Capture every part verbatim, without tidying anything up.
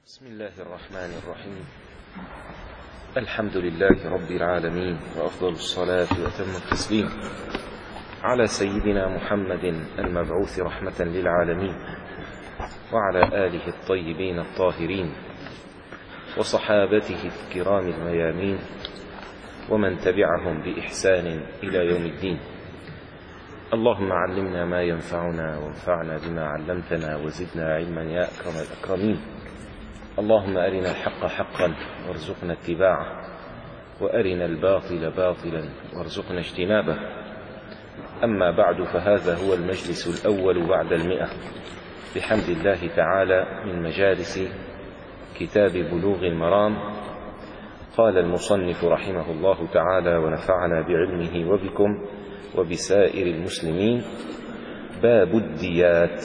بسم الله الرحمن الرحيم. الحمد لله رب العالمين، وأفضل الصلاة وأتم التسليم على سيدنا محمد المبعوث رحمة للعالمين، وعلى آله الطيبين الطاهرين، وصحابته الكرام الميامين، ومن تبعهم بإحسان إلى يوم الدين. اللهم علمنا ما ينفعنا، وانفعنا بما علمتنا، وزدنا علما يا أكرم الأكرمين. اللهم أرنا الحق حقا وارزقنا اتباعه، وأرنا الباطل باطلا وارزقنا اجتنابه. أما بعد، فهذا هو المجلس الأول بعد المئة بحمد الله تعالى من مجالس كتاب بلوغ المرام. قال المصنف رحمه الله تعالى ونفعنا بعلمه وبكم وبسائر المسلمين: باب الديات.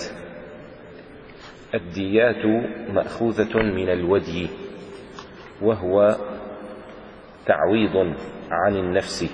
الديات مأخوذة من الودي، وهو تعويض عن النفس،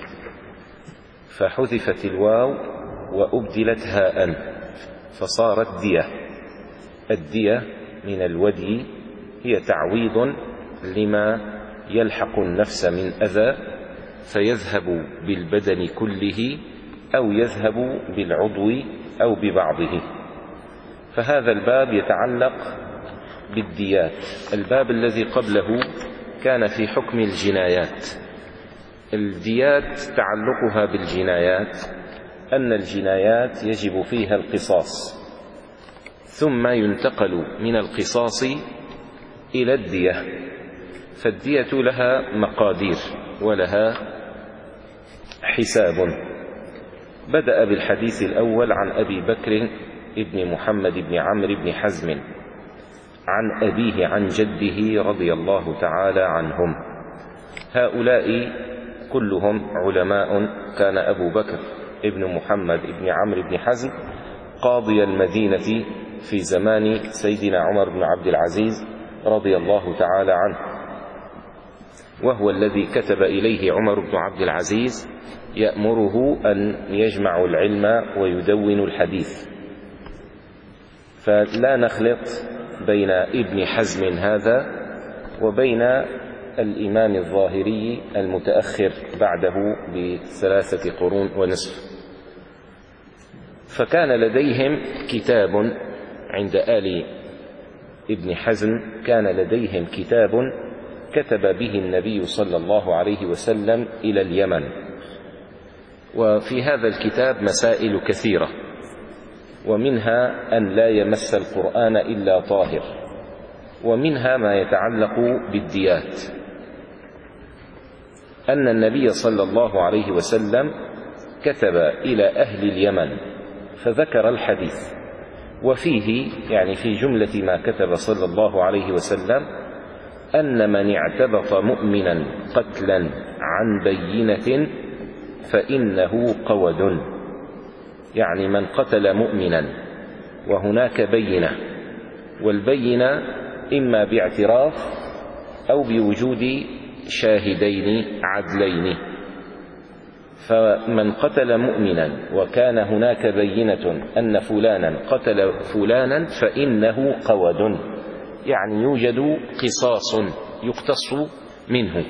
فحذفت الواو وأبدلت هاء فصارت دية. الدية من الودي هي تعويض لما يلحق النفس من أذى، فيذهب بالبدن كله أو يذهب بالعضو أو ببعضه. فهذا الباب يتعلق بالديات. الباب الذي قبله كان في حكم الجنايات. الديات تعلقها بالجنايات أن الجنايات يجب فيها القصاص، ثم ينتقل من القصاص إلى الدية. فالدية لها مقادير ولها حساب. بدأ بالحديث الأول عن أبي بكر ابن محمد بن عمرو بن حزم عن أبيه عن جده رضي الله تعالى عنهم. هؤلاء كلهم علماء. كان أبو بكر ابن محمد بن عمرو بن حزم قاضي المدينة في زمان سيدنا عمر بن عبد العزيز رضي الله تعالى عنه، وهو الذي كتب إليه عمر بن عبد العزيز يأمره أن يجمع العلم ويدون الحديث. فلا نخلط بين ابن حزم هذا وبين الإمام الظاهري المتأخر بعده بثلاثة قرون ونصف. فكان لديهم كتاب عند آل ابن حزم، كان لديهم كتاب كتب به النبي صلى الله عليه وسلم إلى اليمن، وفي هذا الكتاب مسائل كثيرة، ومنها أن لا يمس القرآن إلا طاهر، ومنها ما يتعلق بالديات، أن النبي صلى الله عليه وسلم كتب إلى أهل اليمن فذكر الحديث، وفيه يعني في جملة ما كتب صلى الله عليه وسلم أن من اعتبط مؤمنا قتلا عن بينة فإنه قود. يعني من قتل مؤمنا وهناك بينة، والبينة إما باعتراف أو بوجود شاهدين عدلين. فمن قتل مؤمنا وكان هناك بينة أن فلانا قتل فلانا فإنه قود، يعني يوجد قصاص يقتص منه،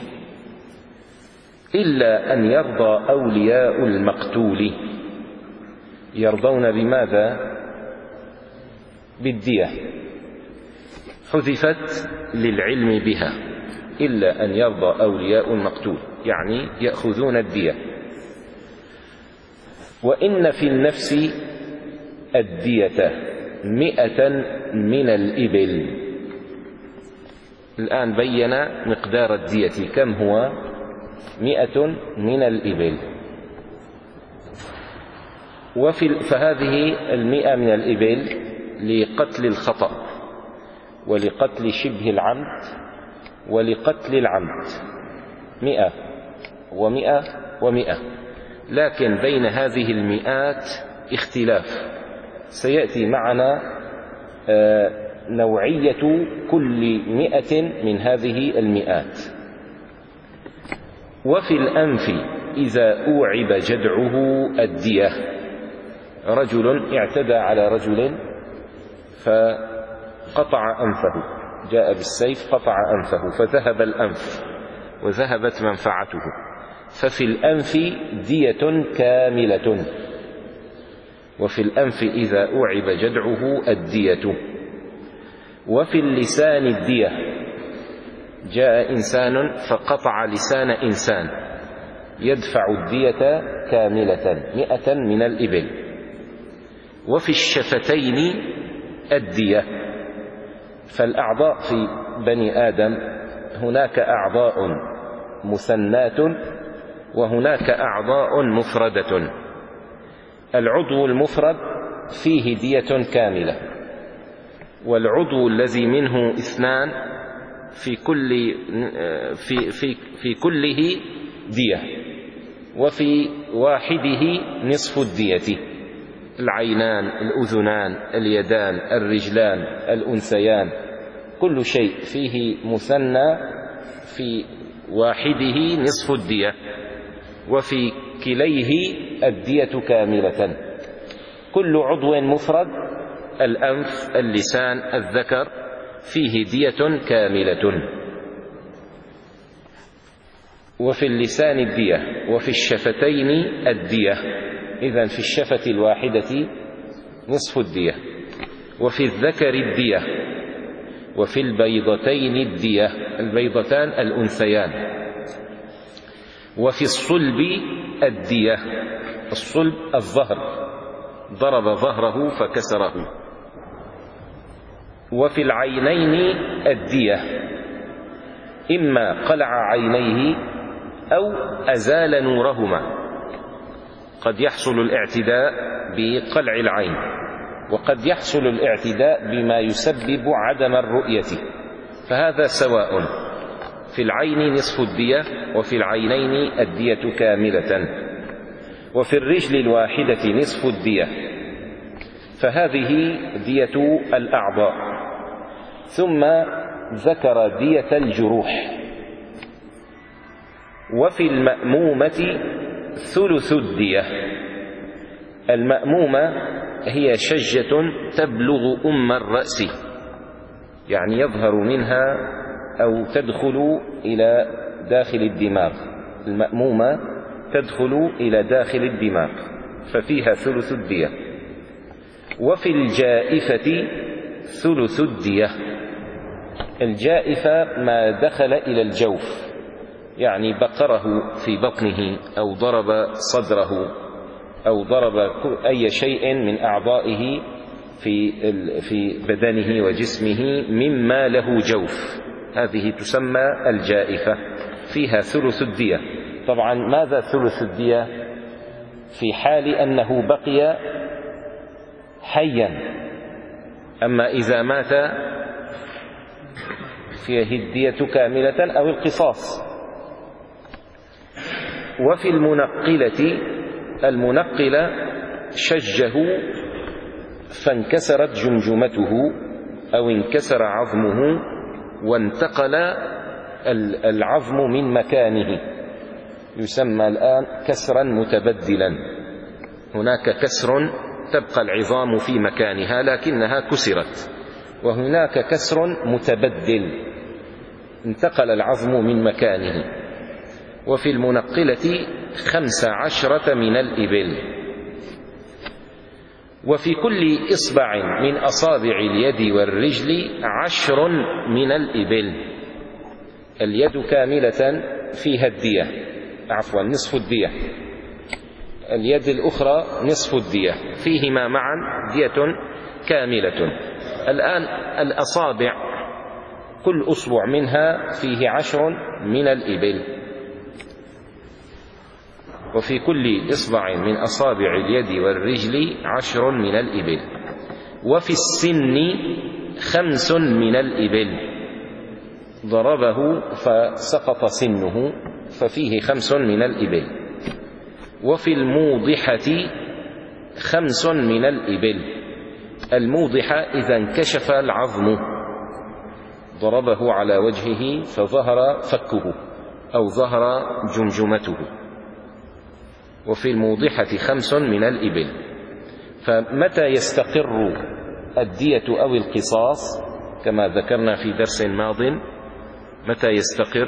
إلا أن يرضى أولياء المقتول. يرضون بماذا؟ بالدية، حذفت للعلم بها، إلا أن يرضى أولياء المقتول، يعني يأخذون الدية. وإن في النفس الدية مئة من الإبل. الآن بين مقدار الدية كم هو؟ مئة من الإبل. وفي فهذه المئة من الإبل لقتل الخطأ، ولقتل شبه العمد، ولقتل العمد. مئة ومئة ومئة. لكن بين هذه المئات اختلاف، سيأتي معنا نوعية كل مئة من هذه المئات. وفي الأنف إذا أوعب جدعه الدية. رجل اعتدى على رجل فقطع أنفه، جاء بالسيف قطع أنفه فذهب الأنف وذهبت منفعته، ففي الأنف دية كاملة، وفي الأنف إذا أوعب جدعه الدية. وفي اللسان الدية، جاء إنسان فقطع لسان إنسان يدفع الدية كاملة مئة من الإبل. وفي الشفتين الدية، فالأعضاء في بني آدم هناك أعضاء مثنات وهناك أعضاء مفردة. العضو المفرد فيه دية كاملة، والعضو الذي منه اثنان في كل في في في كله دية، وفي واحده نصف الدية. العينان، الأذنان، اليدان، الرجلان، الأنثيان، كل شيء فيه مثنى في واحده نصف الدية، وفي كليه الدية كاملة. كل عضو مفرد، الأنف، اللسان، الذكر، فيه دية كاملة. وفي اللسان الدية، وفي الشفتين الدية، إذن في الشفة الواحدة نصف الدية. وفي الذكر الدية، وفي البيضتين الدية، البيضتان الأنثيان. وفي الصلب الدية، الصلب الظهر، ضرب ظهره فكسره. وفي العينين الدية، إما قلع عينيه أو أزال نورهما. قد يحصل الاعتداء بقلع العين، وقد يحصل الاعتداء بما يسبب عدم الرؤية، فهذا سواء. في العين نصف الدية، وفي العينين الدية كاملة. وفي الرجل الواحدة نصف الدية، فهذه دية الأعضاء. ثم ذكر دية الجروح. وفي المأمومة ثلث الدية. المأمومة هي شجة تبلغ أم الرأس، يعني يظهر منها أو تدخل إلى داخل الدماغ. المأمومة تدخل إلى داخل الدماغ، ففيها ثلث الدية. وفي الجائفة ثلث الدية. الجائفة ما دخل إلى الجوف، يعني بقره في بطنه أو ضرب صدره أو ضرب أي شيء من أعضائه في في بدنه وجسمه مما له جوف، هذه تسمى الجائفة، فيها ثلث الدية. طبعا ماذا ثلث الدية؟ في حال أنه بقي حيا، أما إذا مات فيه الدية كاملة أو القصاص. وفي المنقلة، المنقلة شجه فانكسرت جمجمته أو انكسر عظمه وانتقل العظم من مكانه، يسمى الآن كسرا متبدلا. هناك كسر تبقى العظام في مكانها لكنها كسرت، وهناك كسر متبدل انتقل العظم من مكانه. وفي المنقلة خمس عشرة من الإبل. وفي كل إصبع من أصابع اليد والرجل عشر من الإبل. اليد كاملة فيها الدية، عفوا نصف الدية، اليد الأخرى نصف الدية، فيهما معا دية كاملة. الآن الأصابع كل أصبع منها فيه عشر من الإبل. وفي كل إصبع من أصابع اليد والرجل عشر من الإبل. وفي السن خمس من الإبل، ضربه فسقط سنه ففيه خمس من الإبل. وفي الموضحة خمس من الإبل. الموضحة إذا انكشف العظم، ضربه على وجهه فظهر فكه أو ظهر جمجمته. وفي الموضحة خمس من الإبل. فمتى يستقر الدية أو القصاص؟ كما ذكرنا في درس ماض. متى يستقر؟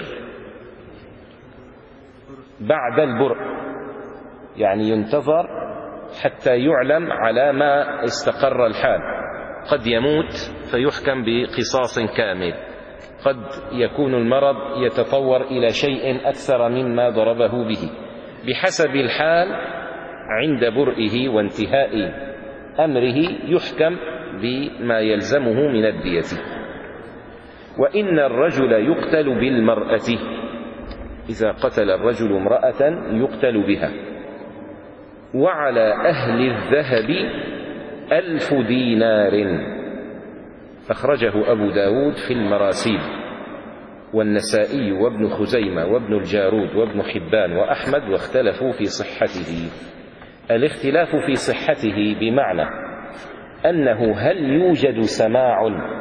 بعد البرء، يعني ينتظر حتى يعلم على ما استقر الحال. قد يموت فيحكم بقصاص كامل، قد يكون المرض يتطور إلى شيء أكثر مما ضربه به، بحسب الحال عند برئه وانتهاء أمره يحكم بما يلزمه من الدية. وإن الرجل يقتل بالمرأة، إذا قتل الرجل امرأة يقتل بها. وعلى أهل الذهب ألف دينار، أخرجه أبو داود في المراسيل، والنسائي وابن خزيمة وابن الجارود وابن حبان وأحمد، واختلفوا في صحته. الاختلاف في صحته بمعنى أنه هل يوجد سماع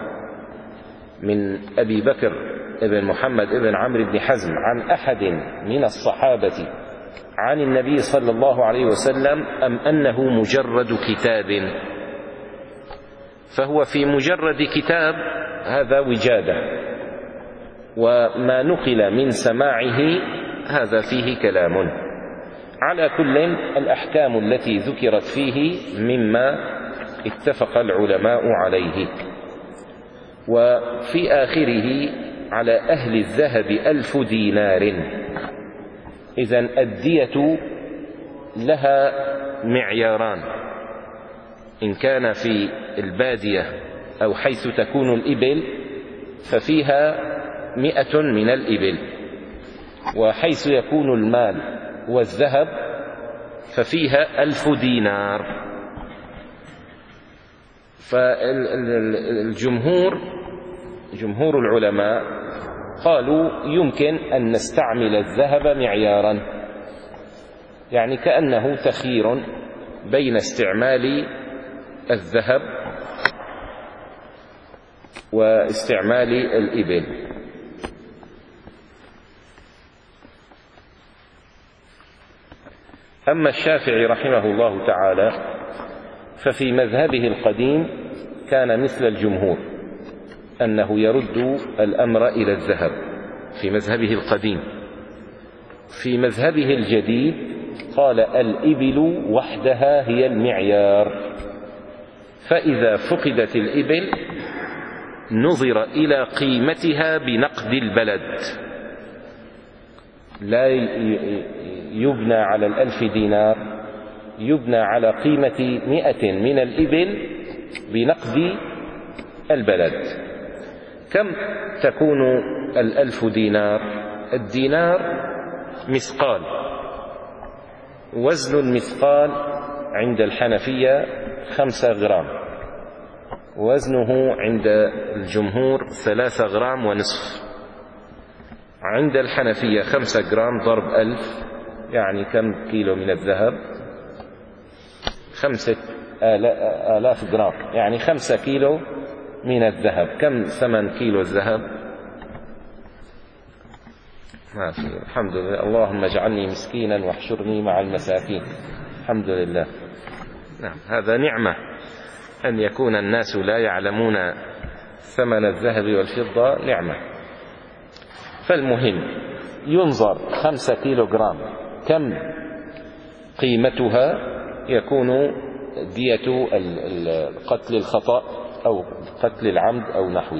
من أبي بكر ابن محمد ابن عمرو بن حزم عن أحد من الصحابة عن النبي صلى الله عليه وسلم، أم أنه مجرد كتاب؟ فهو في مجرد كتاب، هذا وجادة، وما نقل من سماعه هذا فيه كلام. على كل، الأحكام التي ذكرت فيه مما اتفق العلماء عليه. وفي آخره على أهل الذهب ألف دينار. إذن الدية لها معياران، إن كان في البادية أو حيث تكون الإبل ففيها مئة من الإبل، وحيث يكون المال والذهب ففيها ألف دينار. فالجمهور جمهور العلماء قالوا يمكن أن نستعمل الذهب معيارا، يعني كأنه تخيير بين استعمال الذهب واستعمال الإبل. أما الشافعي رحمه الله تعالى ففي مذهبه القديم كان مثل الجمهور، أنه يرد الأمر إلى الذهب في مذهبه القديم. في مذهبه الجديد قال الإبل وحدها هي المعيار، فإذا فقدت الإبل نظر إلى قيمتها بنقد البلد، لا يبنى على الألف دينار، يبنى على قيمة مئة من الإبل بنقد البلد. كم تكون الألف دينار؟ الدينار مثقال، وزن المثقال عند الحنفية خمسة غرام، وزنه عند الجمهور ثلاثة غرام ونصف. عند الحنفية خمسة جرام ضرب ألف، يعني كم كيلو من الذهب؟ خمسة آلاف جرام، يعني خمسة كيلو من الذهب. كم ثمن كيلو الذهب؟ ما في. الحمد لله، اللهم اجعلني مسكينا واحشرني مع المساكين. الحمد لله. نعم، هذا نعمة أن يكون الناس لا يعلمون ثمن الذهب والفضة، نعمة. فالمهم ينظر خمسة كيلو جرام كم قيمتها، يكون دية قتل الخطأ أو قتل العمد أو نحوه.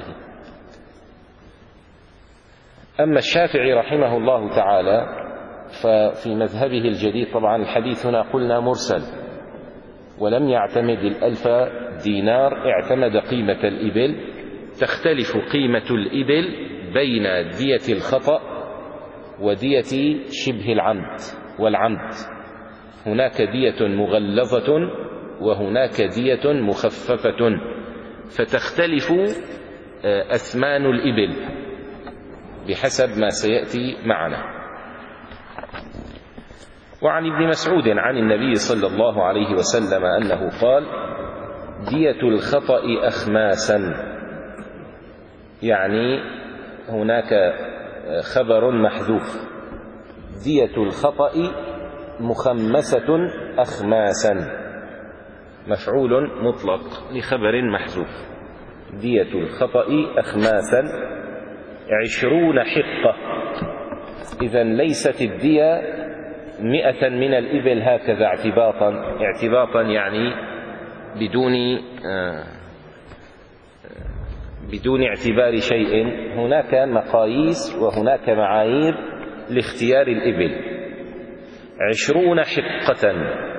أما الشافعي رحمه الله تعالى ففي مذهبه الجديد، طبعا الحديث هنا قلنا مرسل، ولم يعتمد الألف دينار، اعتمد قيمة الإبل. تختلف قيمة الإبل بين دية الخطأ ودية شبه العمد والعمد. هناك دية مغلظة وهناك دية مخففة، فتختلف أثمان الإبل بحسب ما سيأتي معنا. وعن ابن مسعود عن النبي صلى الله عليه وسلم أنه قال: دية الخطأ أخماسا، يعني هناك خبر محذوف، دية الخطأ مخمسة أخماسا، مفعول مطلق لخبر محذوف. دية الخطأ أخماسا عشرون حقة. إذن ليست الدية مئة من الإبل هكذا اعتباطا اعتباطا يعني بدون آه بدون اعتبار شيء. هناك مقاييس وهناك معايير لاختيار الإبل. عشرون حقة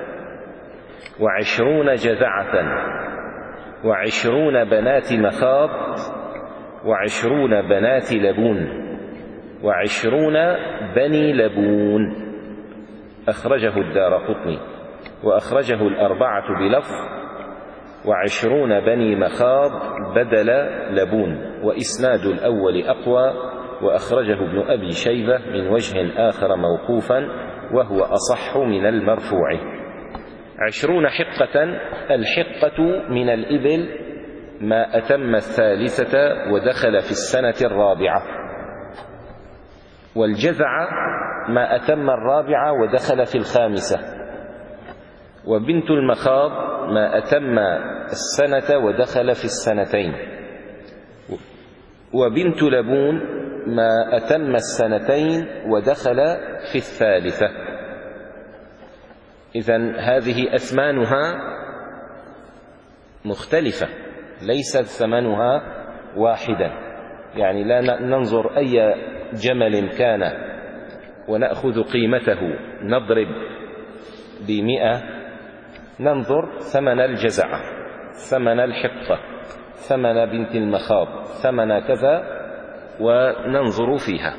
وعشرون جذعة وعشرون بنات مخاض وعشرون بنات لبون وعشرون بني لبون. أخرجه الدارقطني وأخرجه الأربعة بلفظ وعشرون بني مخاض بدل لبون، وإسناد الأول أقوى، وأخرجه ابن أبي شيبة من وجه آخر موقوفا وهو أصح من المرفوع. عشرون حقة، الحقة من الإبل ما أتم الثالثة ودخل في السنة الرابعة، والجذع ما أتم الرابعة ودخل في الخامسة، وبنت المخاض ما أتم السنة ودخل في السنتين، وبنت لبون ما أتم السنتين ودخل في الثالثة. إذن هذه أثمانها مختلفة، ليست ثمنها واحدا، يعني لا ننظر أي جمل كان ونأخذ قيمته نضرب بمئة، ننظر ثمن الجزعة، ثمن الحقة، ثمن بنت المخاض، ثمن كذا، وننظر فيها.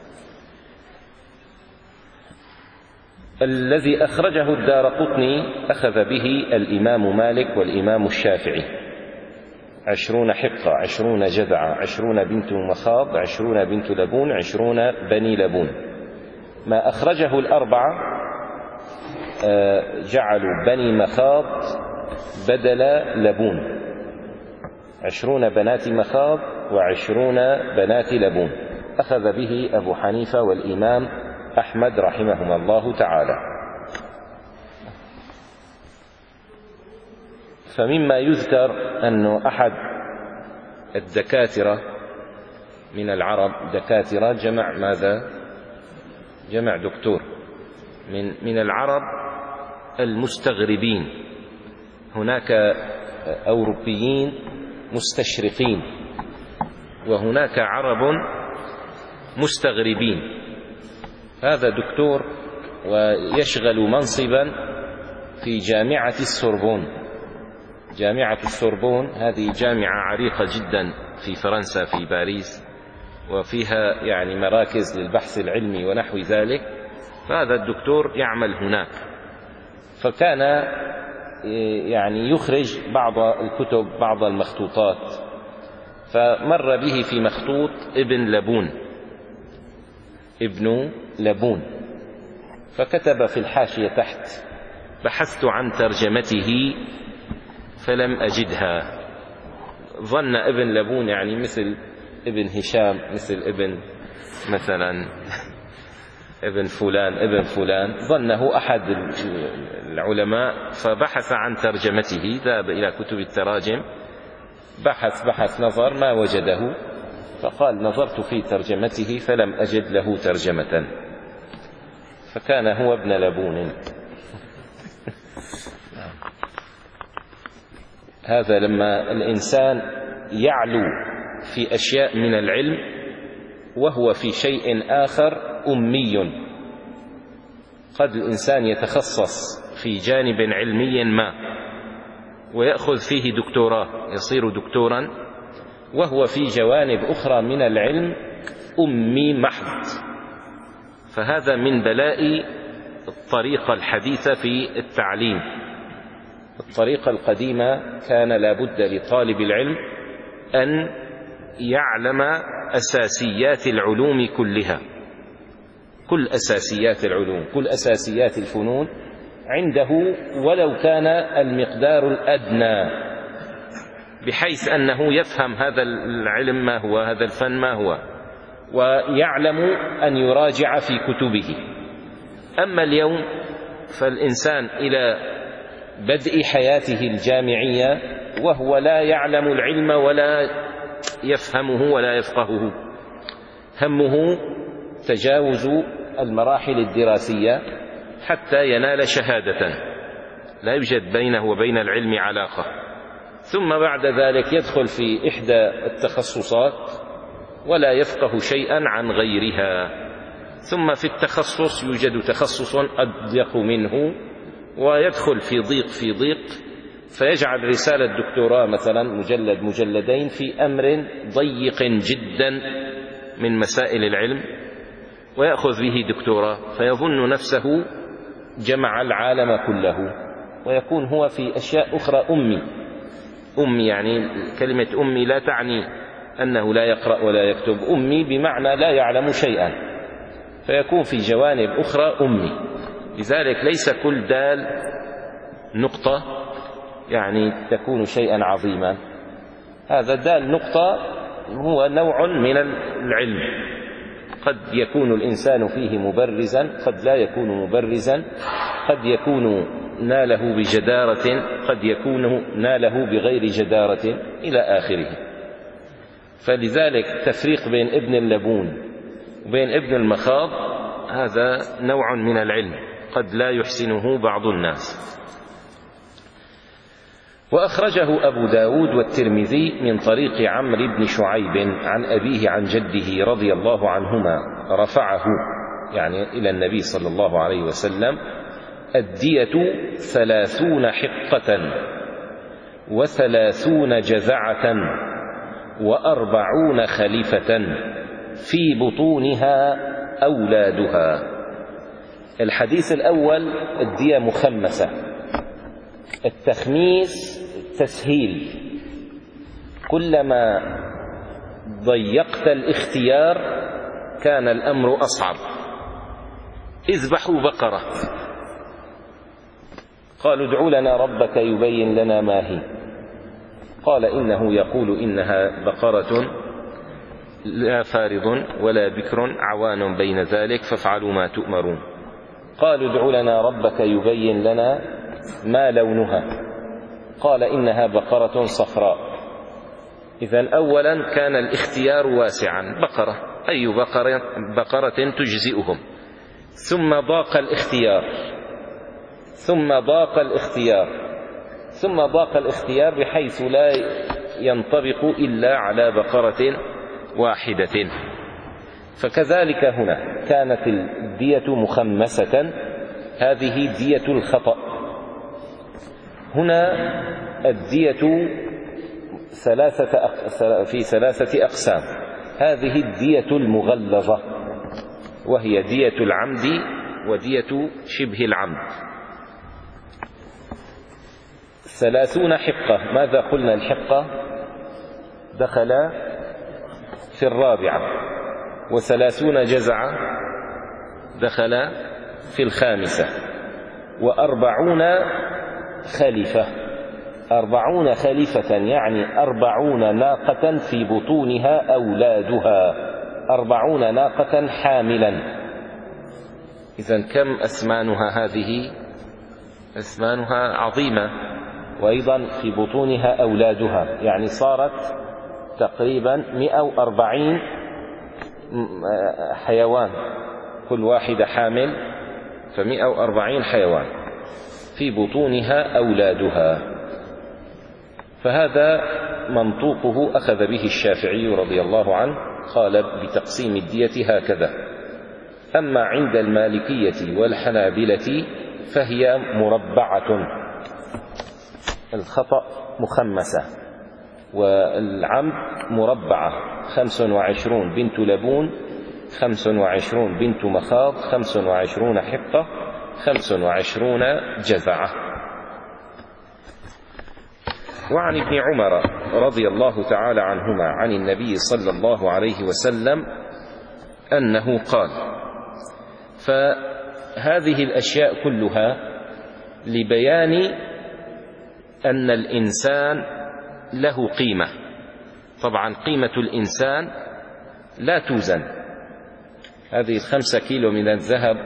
الذي أخرجه الدارقطني أخذ به الإمام مالك والإمام الشافعي: عشرون حقة، عشرون جذعة، عشرون بنت مخاض، عشرون بنت لبون، عشرون بني لبون. ما أخرجه الأربعة جعلوا بني مخاض بدل لبون، عشرون بنات مخاض وعشرون بنات لبون. أخذ به أبو حنيفة والإمام أحمد رحمهما الله تعالى. فمما يذكر أن أحد الدكاترة من العرب، دكاترة جمع ماذا؟ جمع دكتور، من من العرب المستغربين. هناك أوروبيين مستشرقين وهناك عرب مستغربين. هذا دكتور ويشغل منصبا في جامعة السوربون. جامعة السوربون هذه جامعة عريقة جدا في فرنسا في باريس، وفيها يعني مراكز للبحث العلمي ونحو ذلك. فهذا الدكتور يعمل هناك، فكان يعني يخرج بعض الكتب، بعض المخطوطات، فمر به في مخطوط ابن لبون، ابن لبون، فكتب في الحاشية تحت: بحثت عن ترجمته فلم أجدها. ظن ابن لبون يعني مثل ابن هشام، مثل ابن مثلا ابن فلان ابن فلان، ظنه أحد العلماء، فبحث عن ترجمته، ذهب إلى كتب التراجم، بحث بحث نظر ما وجده، فقال: نظرت في ترجمته فلم أجد له ترجمة. فكان هو ابن لبون. هذا لما الإنسان يعلو في أشياء من العلم وهو في شيء آخر أمي. قد الإنسان يتخصص في جانب علمي ما ويأخذ فيه دكتوراه، يصير دكتورا، وهو في جوانب أخرى من العلم أمي محض. فهذا من بلاء الطريقة الحديثة في التعليم. الطريقة القديمة كان لا بد لطالب العلم أن يعلم أساسيات العلوم كلها، كل أساسيات العلوم، كل أساسيات الفنون عنده، ولو كان المقدار الأدنى، بحيث أنه يفهم هذا العلم ما هو، هذا الفن ما هو، ويعلم أن يراجع في كتبه. أما اليوم فالإنسان إلى بدء حياته الجامعية وهو لا يعلم العلم ولا يفهمه ولا يفقهه، همه تجاوز المراحل الدراسية حتى ينال شهادة لا يوجد بينه وبين العلم علاقة، ثم بعد ذلك يدخل في إحدى التخصصات ولا يفقه شيئا عن غيرها، ثم في التخصص يوجد تخصص أضيق منه ويدخل في ضيق في ضيق، فيجعل رسالة دكتوراه مثلا مجلد مجلدين في أمر ضيق جدا من مسائل العلم ويأخذ به دكتوراه، فيظن نفسه جمع العالم كله، ويكون هو في أشياء أخرى أمي. أمي يعني كلمة أمي لا تعني أنه لا يقرأ ولا يكتب، أمي بمعنى لا يعلم شيئا، فيكون في جوانب أخرى أمي. لذلك ليس كل دال نقطة يعني تكون شيئا عظيما، هذا دال نقطة هو نوع من العلم، قد يكون الإنسان فيه مبرزا، قد لا يكون مبرزا، قد يكون ناله بجدارة، قد يكون ناله بغير جدارة إلى آخره. فلذلك التفريق بين ابن اللبون وبين ابن المخاض هذا نوع من العلم قد لا يحسنه بعض الناس. وأخرجه أبو داود والترمذي من طريق عمرو بن شعيب عن أبيه عن جده رضي الله عنهما رفعه يعني إلى النبي صلى الله عليه وسلم: الدية ثلاثون حقة وثلاثون جذعة وأربعون خليفة في بطونها أولادها. الحديث الأول الدية مخمسة، التخميس تسهيل، كلما ضيقت الاختيار كان الأمر أصعب. اذبحوا بقرة، قالوا ادعوا لنا ربك يبين لنا ما هي، قال إنه يقول إنها بقرة لا فارض ولا بكر عوان بين ذلك فافعلوا ما تؤمرون. قالوا ادعوا لنا ربك يبين لنا ما لونها، قال إنها بقرة صفراء. إذن أولا كان الاختيار واسعا، بقرة أي بقرة, بقرة تجزئهم. ثم ضاق الاختيار ثم ضاق الاختيار ثم ضاق الاختيار بحيث لا ينطبق إلا على بقرة واحدة. فكذلك هنا كانت الدية مخمسة، هذه دية الخطأ. هنا الدية ثلاثة أق... في ثلاثة أقسام، هذه الدية المغلظة وهي دية العمد ودية شبه العمد. ثلاثون حقة، ماذا قلنا؟ الحقة دخل في الرابعة، وثلاثون جزعة دخل في الخامسة، وأربعون خليفة، أربعون خليفة يعني أربعون ناقة في بطونها أولادها، أربعون ناقة حاملا. إذن كم أثمانها هذه؟ أثمانها عظيمة، وأيضا في بطونها أولادها، يعني صارت تقريبا مئة وأربعين حيوان، كل واحدة حامل، فمئة وأربعين حيوان في بطونها أولادها. فهذا منطوقه أخذ به الشافعي رضي الله عنه، قال بتقسيم الدية هكذا. أما عند المالكية والحنابلة فهي مربعة، الخطأ مخمسة والعمد مربعة، خمس وعشرون بنت لبون، خمس وعشرون بنت مخاض، خمس وعشرون حقة، خمس وعشرون جذعة. وعن ابن عمر رضي الله تعالى عنهما عن النبي صلى الله عليه وسلم أنه قال: فهذه الأشياء كلها لبيان أن الإنسان له قيمة. طبعا قيمة الإنسان لا توزن، هذه الخمسة كيلو من الذهب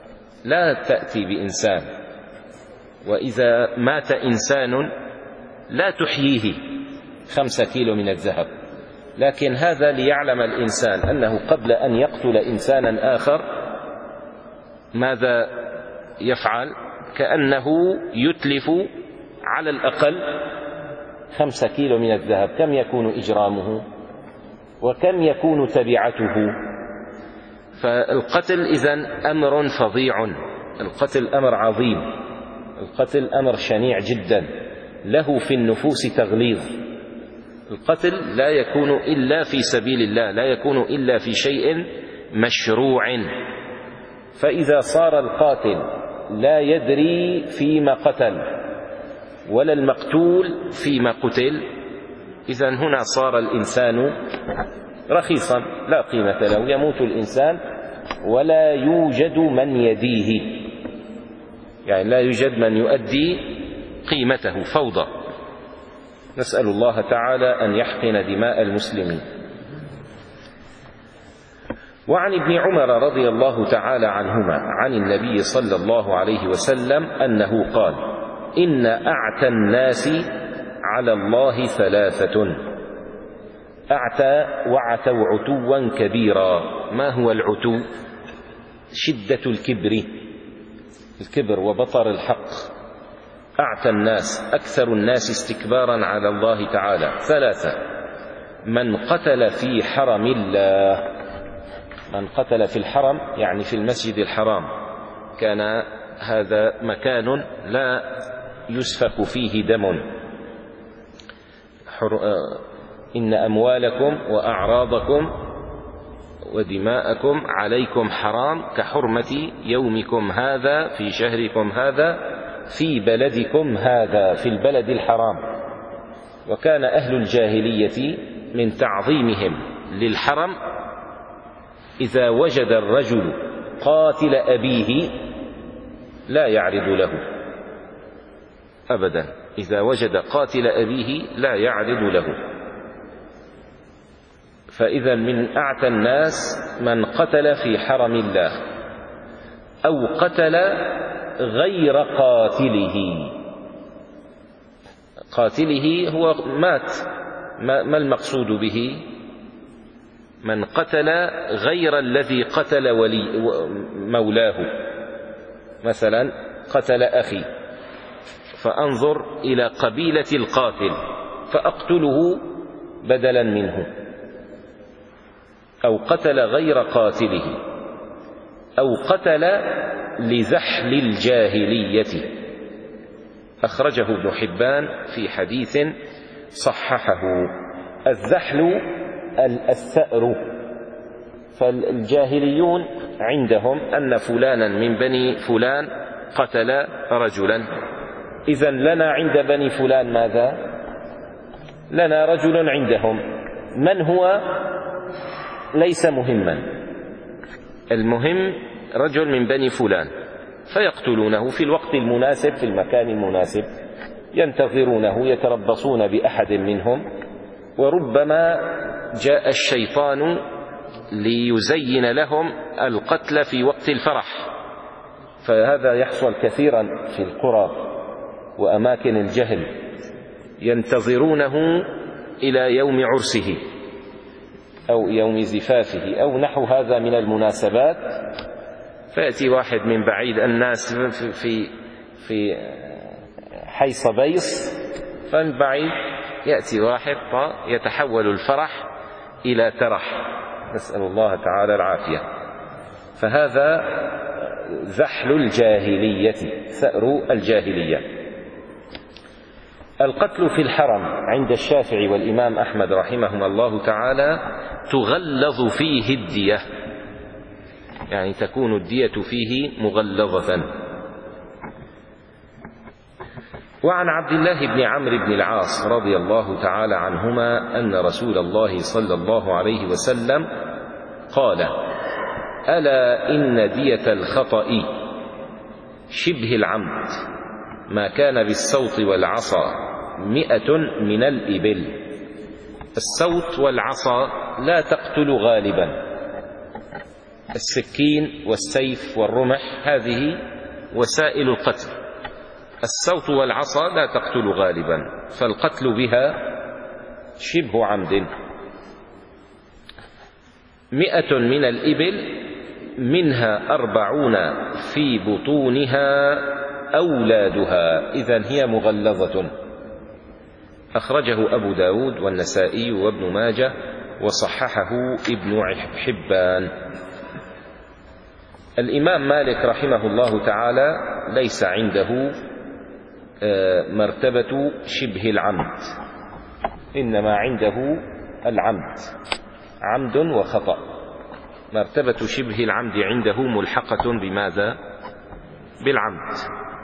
لا تأتي بإنسان، وإذا مات إنسان لا تحييه خمسة كيلو من الذهب، لكن هذا ليعلم الإنسان أنه قبل أن يقتل إنسانا آخر ماذا يفعل؟ كأنه يتلف على الأقل خمسة كيلو من الذهب. كم يكون إجرامه وكم يكون تبعته؟ فالقتل إذن أمر فظيع، القتل أمر عظيم، القتل أمر شنيع جدا، له في النفوس تغليظ. القتل لا يكون إلا في سبيل الله، لا يكون إلا في شيء مشروع. فإذا صار القاتل لا يدري فيما قتل ولا المقتول فيما قتل، إذن هنا صار الإنسان رخيصا لا قيمة له، يموت الإنسان ولا يوجد من يديه، يعني لا يوجد من يؤدي قيمته، فوضى. نسأل الله تعالى أن يحقن دماء المسلمين. وعن ابن عمر رضي الله تعالى عنهما عن النبي صلى الله عليه وسلم أنه قال: إن أعتى الناس على الله ثلاثة. أعتى وعتوا عتوا كبيرا. ما هو العتو؟ شدة الكبر، الكبر وبطر الحق. أعتى الناس، أكثر الناس استكبارا على الله تعالى. ثلاثة: من قتل في حرم الله، من قتل في الحرم يعني في المسجد الحرام، كان هذا مكان لا يسفك فيه دم. إن أموالكم وأعراضكم ودماءكم عليكم حرام كحرمة يومكم هذا في شهركم هذا في بلدكم هذا، في البلد الحرام. وكان أهل الجاهلية من تعظيمهم للحرم إذا وجد الرجل قاتل أبيه لا يعرض له أبدا، إذا وجد قاتل أبيه لا يعرض له. فإذا من أعتى الناس من قتل في حرم الله أو قتل غير قاتله. قاتله هو مات، ما المقصود به؟ من قتل غير الذي قتل ولي مولاه، مثلا قتل أخي فأنظر إلى قبيلة القاتل فأقتله بدلا منه، أو قتل غير قاتله، أو قتل لزحل الجاهلية. أخرجه ابن حبان في حديث صححه. الزحل الثأر. فالجاهليون عندهم أن فلانا من بني فلان قتل رجلا، إذن لنا عند بني فلان ماذا؟ لنا رجل عندهم، من هو؟ ليس مهما، المهم رجل من بني فلان، فيقتلونه في الوقت المناسب في المكان المناسب، ينتظرونه، يتربصون بأحد منهم، وربما جاء الشيطان ليزين لهم القتل في وقت الفرح. فهذا يحصل كثيرا في القرى وأماكن الجهل، ينتظرونه إلى يوم عرسه أو يوم زفافه أو نحو هذا من المناسبات، فيأتي واحد من بعيد، الناس في في حي صبيص، فمن بعيد يأتي واحد يتحول الفرح إلى ترح، نسأل الله تعالى العافية. فهذا زحل الجاهلية، ثأر الجاهلية. القتل في الحرم عند الشافعي والإمام أحمد رحمهما الله تعالى تغلظ فيه الدية، يعني تكون الدية فيه مغلظة. وعن عبد الله بن عمرو بن العاص رضي الله تعالى عنهما أن رسول الله صلى الله عليه وسلم قال: ألا إن دية الخطأ شبه العمد ما كان بالصوت والعصا مئة من الإبل. الصوت والعصا لا تقتل غالبا، السكين والسيف والرمح هذه وسائل القتل، السوط والعصا لا تقتل غالبا، فالقتل بها شبه عمد. مئة من الإبل منها أربعون في بطونها أولادها، إذن هي مغلظة. أخرجه أبو داود والنسائي وابن ماجه وصححه ابن حبان. الإمام مالك رحمه الله تعالى ليس عنده مرتبة شبه العمد، إنما عنده العمد، عمد وخطأ. مرتبة شبه العمد عنده ملحقة بماذا؟ بالعمد.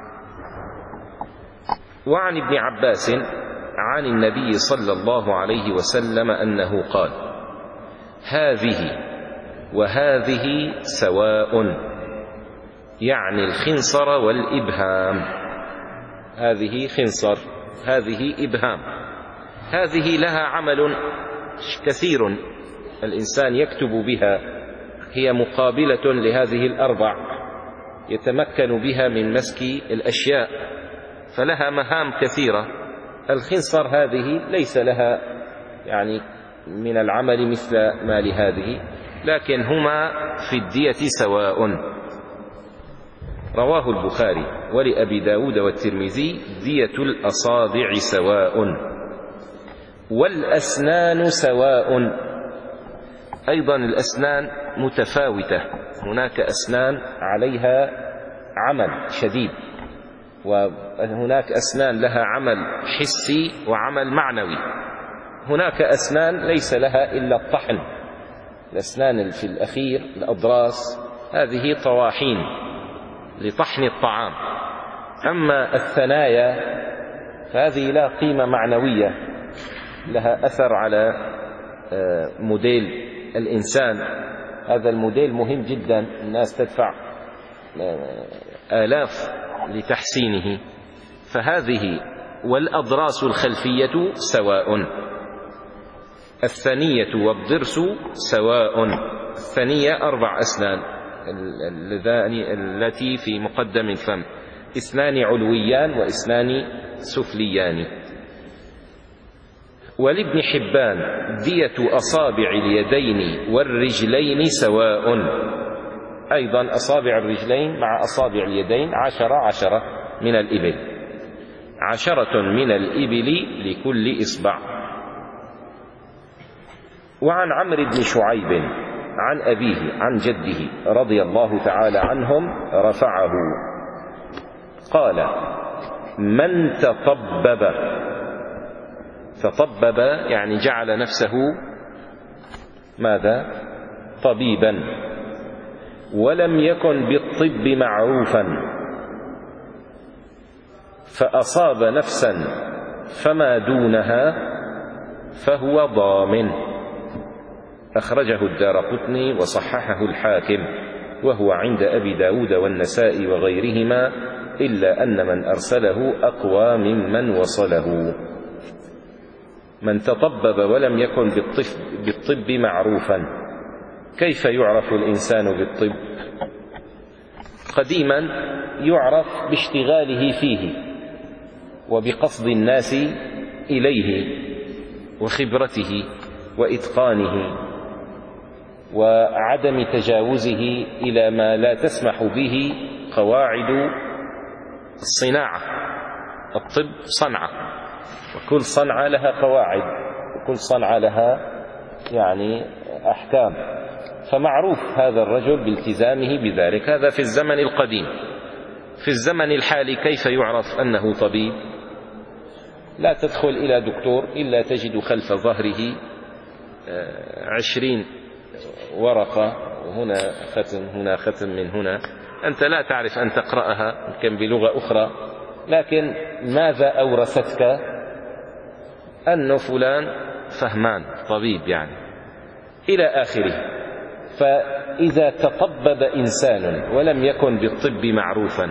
وعن ابن عباس عن النبي صلى الله عليه وسلم أنه قال: هذه وهذه سواء، يعني الخنصر والإبهام. هذه خنصر، هذه إبهام. هذه لها عمل كثير الإنسان يكتب بها، هي مقابلة لهذه الأربع، يتمكن بها من مسك الأشياء، فلها مهام كثيرة. الخنصر هذه ليس لها يعني من العمل مثل ما لهذه، لكن هما في الدية سواء. رواه البخاري ولأبي داود والترمذي: دية الأصابع سواء، والأسنان سواء. أيضا الأسنان متفاوتة، هناك أسنان عليها عمل شديد، وهناك أسنان لها عمل حسي وعمل معنوي. هناك أسنان ليس لها إلا الطحن، الأسنان في الأخير الأضراس هذه طواحين لطحن الطعام. أما الثنايا فهذه لا قيمة معنوية، لها أثر على موديل الإنسان. هذا الموديل مهم جدا، الناس تدفع آلاف لتحسينه. فهذه والأضراس الخلفية سواء، الثنية والضرس سواء. الثنية أربع أسنان التي في مقدم الفم، اثنان علويان واثنان سفليان. ولابن حبان: دية أصابع اليدين والرجلين سواء. أيضا أصابع الرجلين مع أصابع اليدين عشرة عشرة من الإبل، عشرة من الإبل لكل إصبع. وعن عمرو بن شعيب عن أبيه عن جده رضي الله تعالى عنهم رفعه قال: من تطبب، تطبب يعني جعل نفسه ماذا؟ طبيبا، ولم يكن بالطب معروفا، فأصاب نفسا فما دونها فهو ضامن. أخرجه الدارقطني وصححه الحاكم، وهو عند أبي داود والنسائي وغيرهما، إلا أن من أرسله أقوى ممن وصله. من تطبب ولم يكن بالطب, بالطب معروفا. كيف يعرف الإنسان بالطب؟ قديما يعرف باشتغاله فيه وبقصد الناس إليه وخبرته وإتقانه وعدم تجاوزه إلى ما لا تسمح به قواعد الصناعة. الطب صنعة، وكل صنعة لها قواعد، وكل صنعة لها يعني أحكام، فمعروف هذا الرجل بالتزامه بذلك. هذا في الزمن القديم. في الزمن الحالي كيف يعرف أنه طبيب؟ لا تدخل إلى دكتور إلا تجد خلف ظهره عشرين ورقة، وهنا ختم هنا ختم من هنا، أنت لا تعرف أن تقرأها، يمكن بلغة أخرى، لكن ماذا أورثتك؟ أنه فلان فهمان طبيب يعني إلى آخره. فإذا تطبب إنسان ولم يكن بالطب معروفا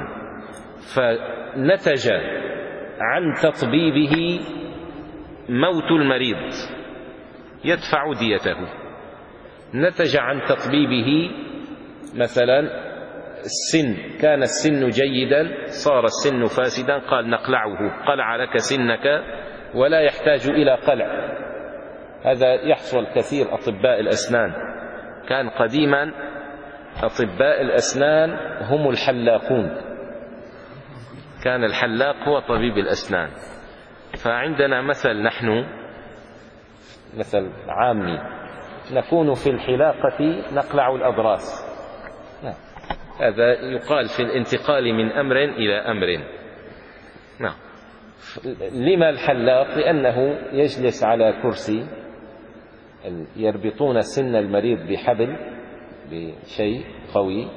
فنتج عن تطبيبه موت المريض يدفع ديته، نتج عن تطبيبه مثلا السن كان السن جيدا صار السن فاسدا، قال نقلعه، قلع لك سنك ولا يحتاج إلى قلع. هذا يحصل كثير أطباء الأسنان. كان قديما أطباء الأسنان هم الحلاقون، كان الحلاق هو طبيب الأسنان. فعندنا مثل، نحن مثل عامي، نكون في الحلاقة نقلع الأضراس. هذا يقال في الانتقال من أمر إلى أمر. نعم. لما الحلاق؟ لأنه يجلس على كرسي، يربطون سن المريض بحبل بشيء قوي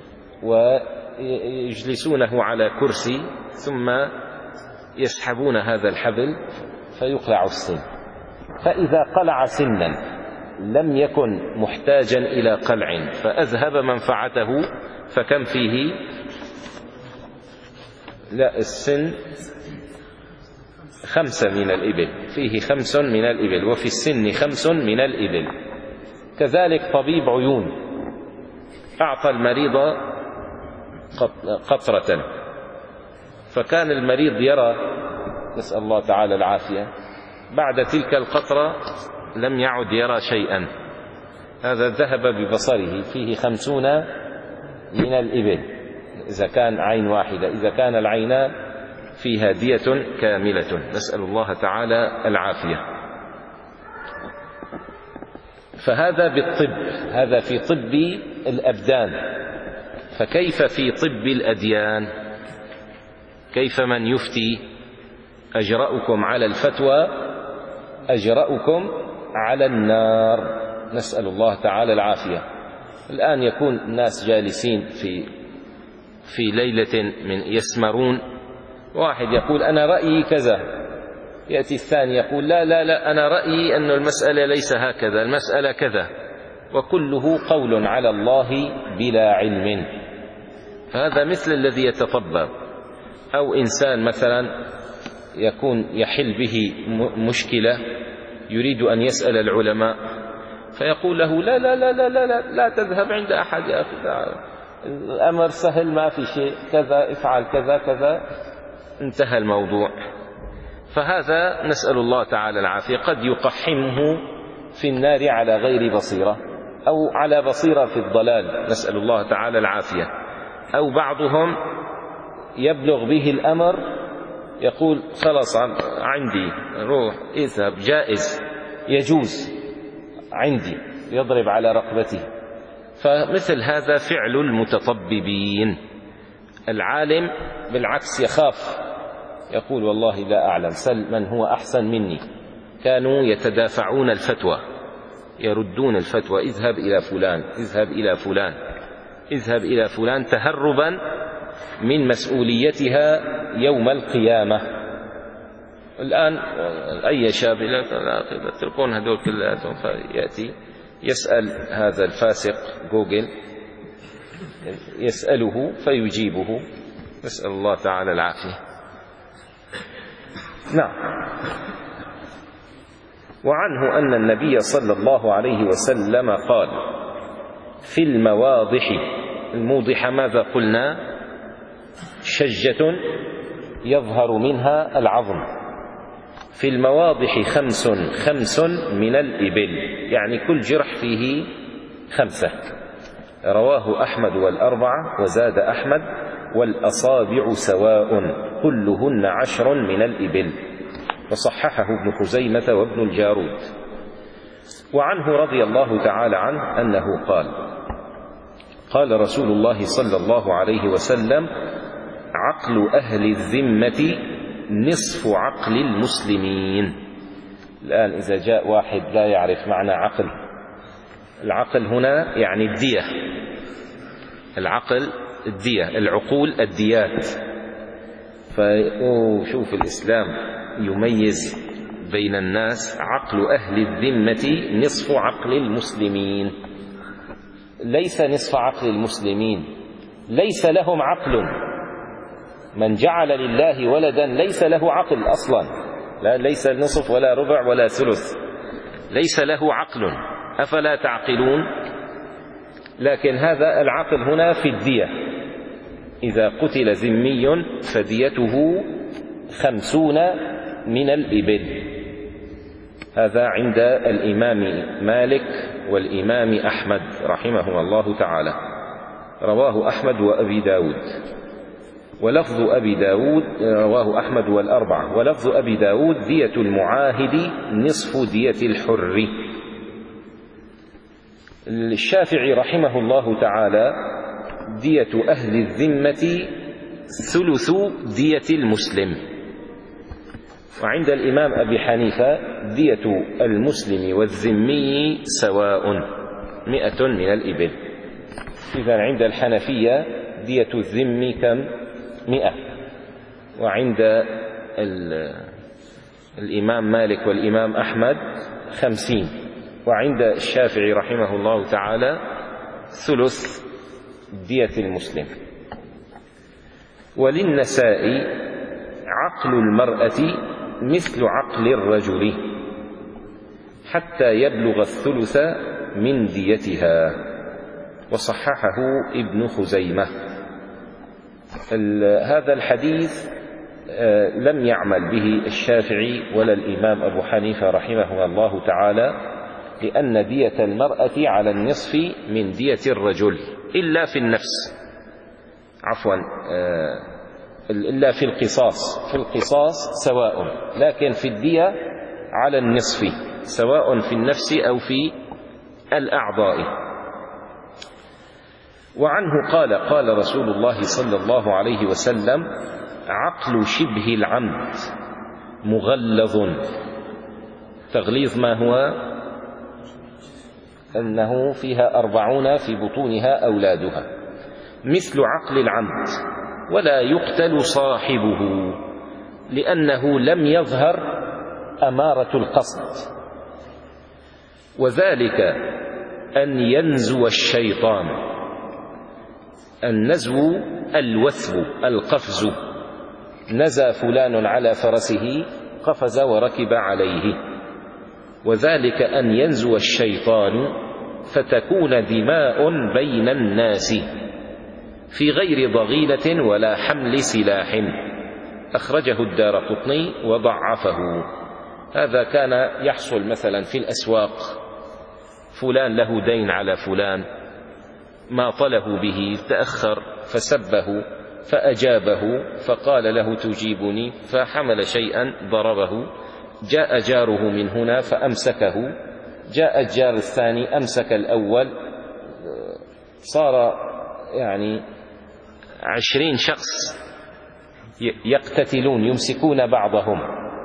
ويجلسونه على كرسي، ثم يسحبون هذا الحبل فيقلع السن. فإذا قلع سنا لم يكن محتاجا إلى قلع فأذهب منفعته، فكم فيه؟ لا، السن خمسة من الإبل، فيه خمس من الإبل، وفي السن خمس من الإبل. كذلك طبيب عيون أعطى المريض قطرة، فكان المريض يرى، نسأل الله تعالى العافية، بعد تلك القطرة لم يعد يرى شيئا. هذا ذهب ببصره، فيه خمسون من الإبل إذا كان عين واحدة، إذا كان العينان فيها دية كاملة، نسأل الله تعالى العافية. فهذا بالطب، هذا في طب الأبدان. فكيف في طب الأديان؟ كيف من يفتي؟ أجرأكم على الفتوى أجرأكم على النار، نسأل الله تعالى العافية. الآن يكون الناس جالسين في في ليلة من يسمرون، واحد يقول أنا رأيي كذا، يأتي الثاني يقول لا لا لا أنا رأيي أن المسألة ليس هكذا، المسألة كذا، وكله قول على الله بلا علم. فهذا مثل الذي يتطبب، أو إنسان مثلا يكون يحل به مشكلة يريد أن يسأل العلماء، فيقول له لا لا لا لا لا لا, لا تذهب عند أحد يا أخي، الأمر سهل ما في شيء، كذا افعل كذا كذا، انتهى الموضوع. فهذا نسأل الله تعالى العافية قد يقحمه في النار على غير بصيرة، أو على بصيرة في الضلال، نسأل الله تعالى العافية. أو بعضهم يبلغ به الأمر يقول خلاص عندي، روح اذهب، جائز، يجوز عندي، يضرب على رقبته. فمثل هذا فعل المتطببين. العالم بالعكس يخاف، يقول والله لا أعلم، سل من هو أحسن مني. كانوا يتدافعون الفتوى، يردون الفتوى، اذهب إلى فلان، اذهب إلى فلان، اذهب إلى فلان، تهربا من مسؤوليتها يوم القيامة. الآن أي شاب تلقون هذول كلهم، فيأتي يسأل هذا الفاسق جوجل، يسأله فيجيبه، نسأل الله تعالى العافية. نعم. وعنه أن النبي صلى الله عليه وسلم قال في المواضح، الموضحة ماذا قلنا؟ شجة يظهر منها العظم. في المواضح خمس خمس من الإبل، يعني كل جرح فيه خمسة. رواه أحمد والأربعة، وزاد أحمد والأصابع سواء كلهن عشر من الإبل، وصححه ابن خزيمة وابن الجارود. وعنه رضي الله تعالى عنه أنه قال قال رسول الله صلى الله عليه وسلم عقل أهل الذمة نصف عقل المسلمين. الآن إذا جاء واحد لا يعرف معنى عقل، العقل هنا يعني الدية، العقل الدية، العقول الديات. فشوف الإسلام يميز بين الناس، عقل أهل الذمة نصف عقل المسلمين، ليس نصف عقل المسلمين، ليس لهم عقل. من جعل لله ولدا ليس له عقل أصلا، لا ليس نصف ولا ربع ولا ثلث، ليس له عقل، أفلا تعقلون؟ لكن هذا العقل هنا في الدية، إذا قتل ذمي فديته خمسون من الإبل. هذا عند الإمام مالك والإمام أحمد رحمه الله تعالى، رواه أحمد وأبي داود. ولفظ أبي داود رواه أحمد والأربعة. ولفظ أبي داود دية المعاهد نصف دية الحر. الشافعي رحمه الله تعالى دية أهل الذمة ثلث دية المسلم. وعند الإمام أبي حنيفة دية المسلم والذمي سواء، مئة من الإبل. إذا عند الحنفية دية الذم كم؟ مئة. وعند الإمام مالك والإمام أحمد خمسين. وعند الشافعي رحمه الله تعالى ثلث دية المسلم. وللنساء عقل المرأة مثل عقل الرجل حتى يبلغ الثلث من ديتها، وصححه ابن خزيمة. هذا الحديث لم يعمل به الشافعي ولا الإمام أبو حنيفة رحمه الله تعالى، لأن دية المرأة على النصف من دية الرجل إلا في النفس، عفوا إلا في القصاص. في القصاص سواء، لكن في الدية على النصف، سواء في النفس أو في الأعضاء. وعنه قال قال رسول الله صلى الله عليه وسلم: عقل شبه العمد مغلظ. تغليظ ما هو؟ أنه فيها أربعون في بطونها أولادها، مثل عقل العمد، ولا يقتل صاحبه لأنه لم يظهر أمارة القصد، وذلك أن ينزو الشيطان. النزو الوثب القفز، نزى فلان على فرسه قفز وركب عليه. وذلك أن ينزو الشيطان فتكون دماء بين الناس في غير ضغينة ولا حمل سلاح. أخرجه الدارقطني وضعفه. هذا كان يحصل مثلا في الأسواق، فلان له دين على فلان، ما طله به، تأخر فسبه فأجابه، فقال له: تجيبني؟ فحمل شيئا ضربه. جاء جاره من هنا فأمسكه، جاء الجار الثاني أمسك الأول، صار يعني عشرين شخص يقتتلون يمسكون بعضهم.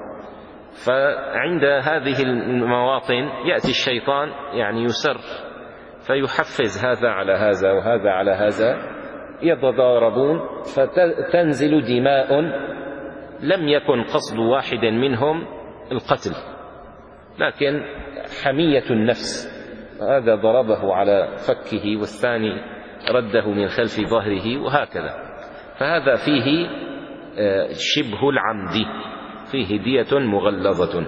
فعند هذه المواطن يأتي الشيطان يعني يسر، فيحفز هذا على هذا وهذا على هذا، يتضاربون، فتنزل دماء لم يكن قصد واحد منهم القتل، لكن حمية النفس، هذا ضربه على فكه والثاني رده من خلف ظهره وهكذا. فهذا فيه شبه العمد، فيه دية مغلظة.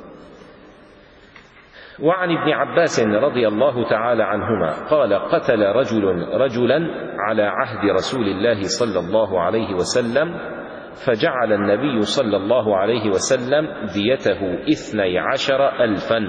وعن ابن عباس رضي الله تعالى عنهما قال: قتل رجل رجلا على عهد رسول الله صلى الله عليه وسلم، فجعل النبي صلى الله عليه وسلم ديته اثني عشر ألفا.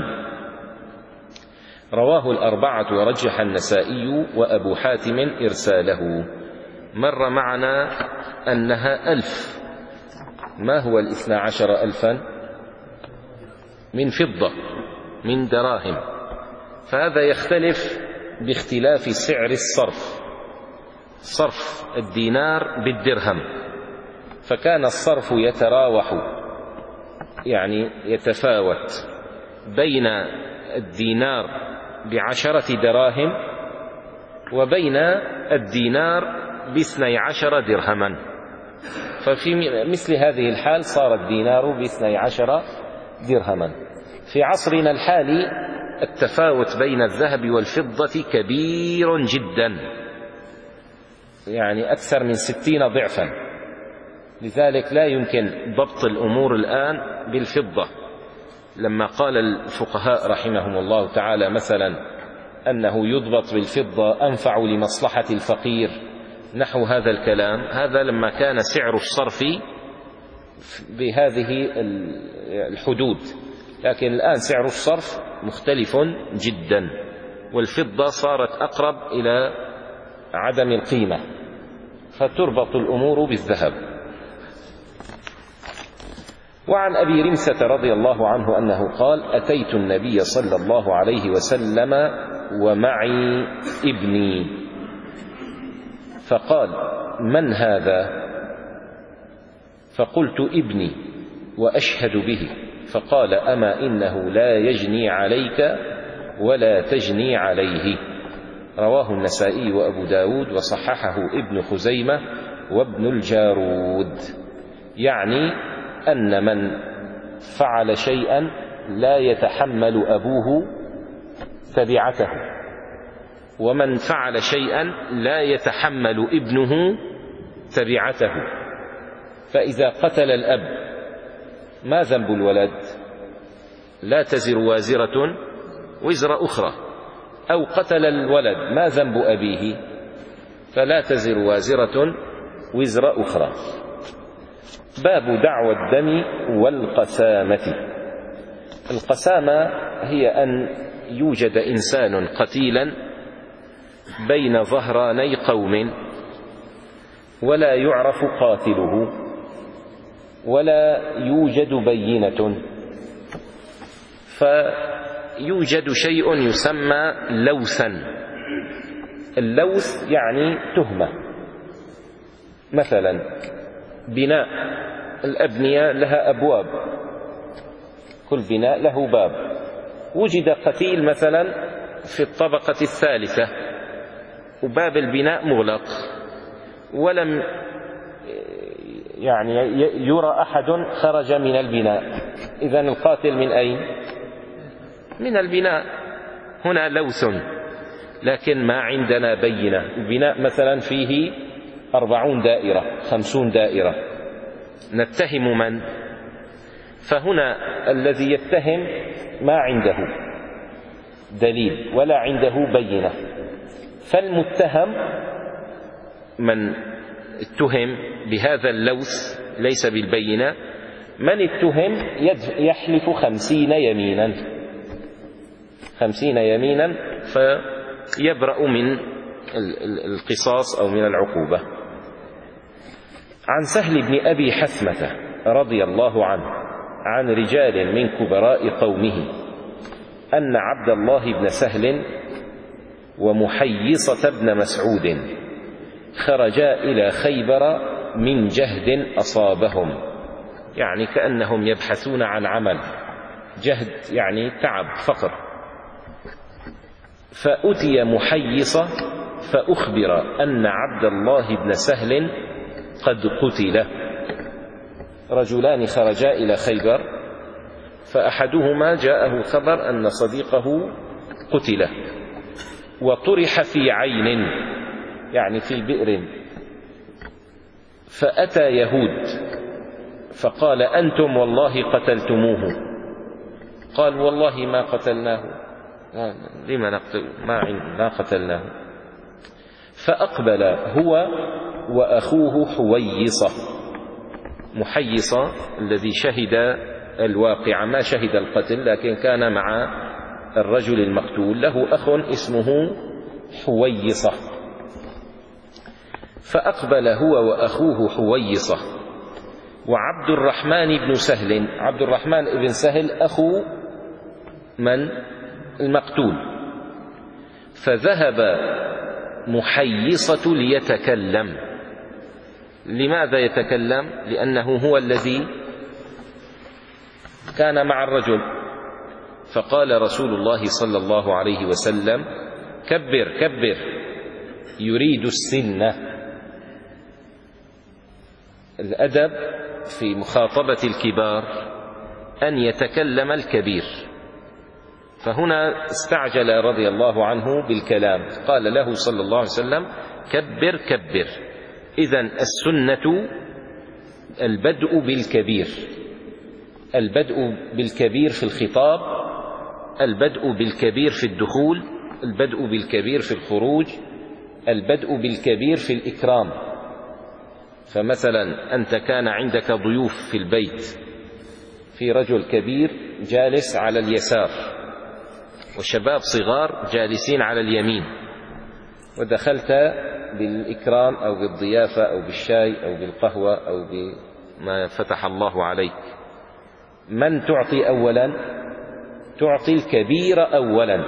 رواه الأربعة ورجح النسائي وأبو حاتم إرساله. مر معنا أنها ألف. ما هو الاثنى عشر ألفا؟ من فضة، من دراهم. فهذا يختلف باختلاف سعر الصرف، صرف الدينار بالدرهم، فكان الصرف يتراوح يعني يتفاوت بين الدينار بعشرة دراهم وبين الدينار باثني عشر درهما. ففي مثل هذه الحال صار الدينار باثني عشر درهما. في عصرنا الحالي التفاوت بين الذهب والفضة كبير جدا، يعني أكثر من ستين ضعفا، لذلك لا يمكن ضبط الأمور الآن بالفضة. لما قال الفقهاء رحمهم الله تعالى مثلا أنه يضبط بالفضة أنفع لمصلحة الفقير، نحو هذا الكلام. هذا لما كان سعر الصرف بهذه الحدود، لكن الآن سعر الصرف مختلف جدا، والفضة صارت أقرب إلى عدم القيمة، فتربط الأمور بالذهب. وعن أبي رمسة رضي الله عنه أنه قال: أتيت النبي صلى الله عليه وسلم ومعي ابني، فقال: من هذا؟ فقلت: ابني وأشهد به. فقال: أما إنه لا يجني عليك ولا تجني عليه. رواه النسائي وأبو داود وصححه ابن خزيمة وابن الجارود. يعني أن من فعل شيئا لا يتحمل أبوه تبعته، ومن فعل شيئا لا يتحمل ابنه تبعته. فإذا قتل الأب ما ذنب الولد؟ لا تزر وازرة وزر أخرى. أو قتل الولد ما ذنب أبيه؟ فلا تزر وازرة وزر أخرى. باب دعوى الدم والقسامة. القسامة هي أن يوجد إنسان قتيلا بين ظهراني قوم ولا يعرف قاتله ولا يوجد بينة، فيوجد شيء يسمى لوثا. اللوث يعني تهمة. مثلا بناء، الأبنية لها أبواب، كل بناء له باب. وجد قتيل مثلا في الطبقة الثالثة وباب البناء مغلق، ولم يعني يرى أحد خرج من البناء، إذن القاتل من أين؟ من البناء. هنا لوث، لكن ما عندنا بينة. البناء مثلا فيه أربعون دائرة، خمسون دائرة، نتهم من؟ فهنا الذي يتهم ما عنده دليل ولا عنده بينة، فالمتهم من اتهم بهذا اللوث ليس بالبينة، من اتهم يحلف خمسين يمينا، خمسين يمينا فيبرأ من القصاص أو من العقوبة. عن سهل بن أبي حثمة رضي الله عنه عن رجال من كبراء قومه أن عبد الله بن سهل ومحيصة بن مسعود خرجا إلى خيبر من جهد أصابهم، يعني كأنهم يبحثون عن عمل، جهد يعني تعب، فقر. فأتي محيصة فأخبر أن عبد الله بن سهل قد قتل. رجلان خرجا إلى خيبر، فأحدهما جاءه خبر أن صديقه قتل وطرح في عين، يعني في بئر. فأتى يهود فقال: أنتم والله قتلتموه. قال: والله ما قتلناه. لما نقتل؟ ما ما قتلناه. فأقبل هو وأخوه حويصة. محيصة الذي شهد الواقع، ما شهد القتل، لكن كان مع الرجل المقتول، له أخ اسمه حويصة. فأقبل هو وأخوه حويصة وعبد الرحمن بن سهل. عبد الرحمن بن سهل أخو من؟ المقتول. فذهب محيصة ليتكلم. لماذا يتكلم؟ لأنه هو الذي كان مع الرجل. فقال رسول الله صلى الله عليه وسلم: كبر كبر، يريد السنة. الأدب في مخاطبة الكبار أن يتكلم الكبير، فهنا استعجل رضي الله عنه بالكلام، قال له صلى الله عليه وسلم: كبر كبر. إذن السنة البدء بالكبير، البدء بالكبير في الخطاب، البدء بالكبير في الدخول، البدء بالكبير في الخروج، البدء بالكبير في الإكرام. فمثلا أنت كان عندك ضيوف في البيت، في رجل كبير جالس على اليسار وشباب صغار جالسين على اليمين، ودخلت بالإكرام أو بالضيافة أو بالشاي أو بالقهوة أو بما فتح الله عليك، من تعطي أولا؟ تعطي الكبير أولا،